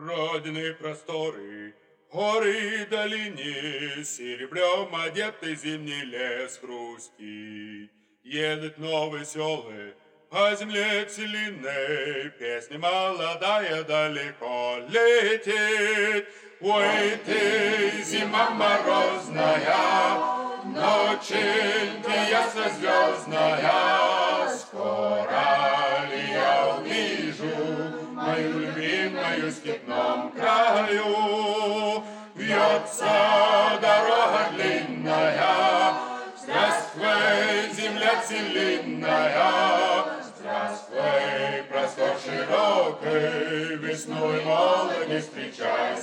Родины просторы, горы и долины, серебрем одетый зимний лес хрустит. Едут новые селы по земле целинной, песня молодая далеко летит. Ой, ты, зима морозная, ноченька ясно-звездная, скоро ли я увижу мою любимую в степном краю? Вьется дорога длинная, здравствуй, земля целинная, здравствуй, простор широкий, весной молодость встречай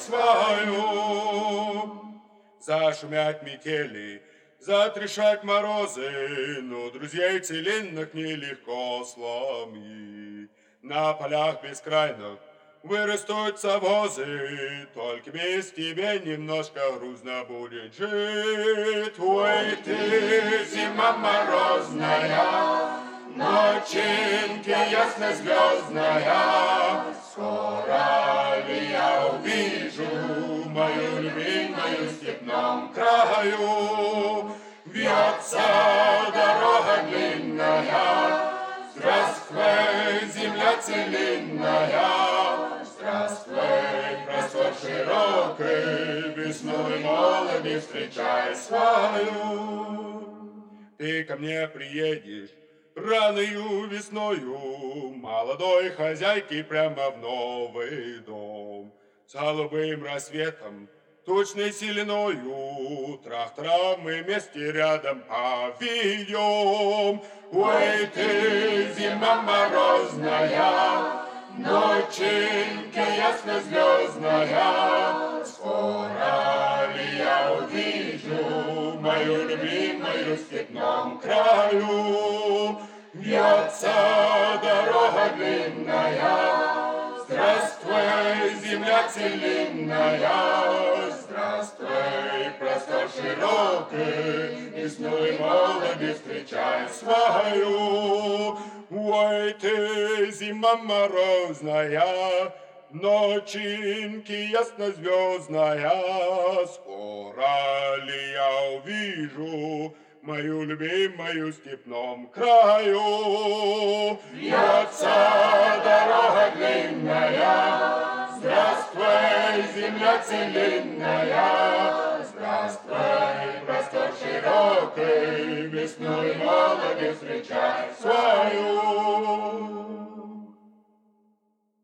свою. Зашумят метели, затрещат морозы, но друзей целинных нелегко сломить. На полях бескрайных вырастут совозы, только без тебя немножко грустно будет жить. Ой, ты, зима морозная, ноченька ясно-звездная, скоро ли я увижу мою любимую в степном краю? Вьется дорога длинная, здравствуй, земля целинная, здравствуй, простор широкий, весной молодость встречай свою. Ты ко мне приедешь раною весною, молодой хозяйки прямо в новый дом, с голубым рассветом, точной селеною, трактора мы вместе рядом поведем. Ой, ты, зима морозная, ноченька ясно-звездная, скоро ли я увижу мою любимую в степном краю? Вьется дорога длинная, здравствуй, земля целинная, здравствуй, простор широкий, весной молодость встречай свою. Ой, ты, зима морозная, ноченьки ясно-звездная, скоро ли я увижу мою любимую в степном краю? Вьется дорога длинная, здравствуй, земля целинная, здравствуй, простор широкий, весной молодость встречай свою.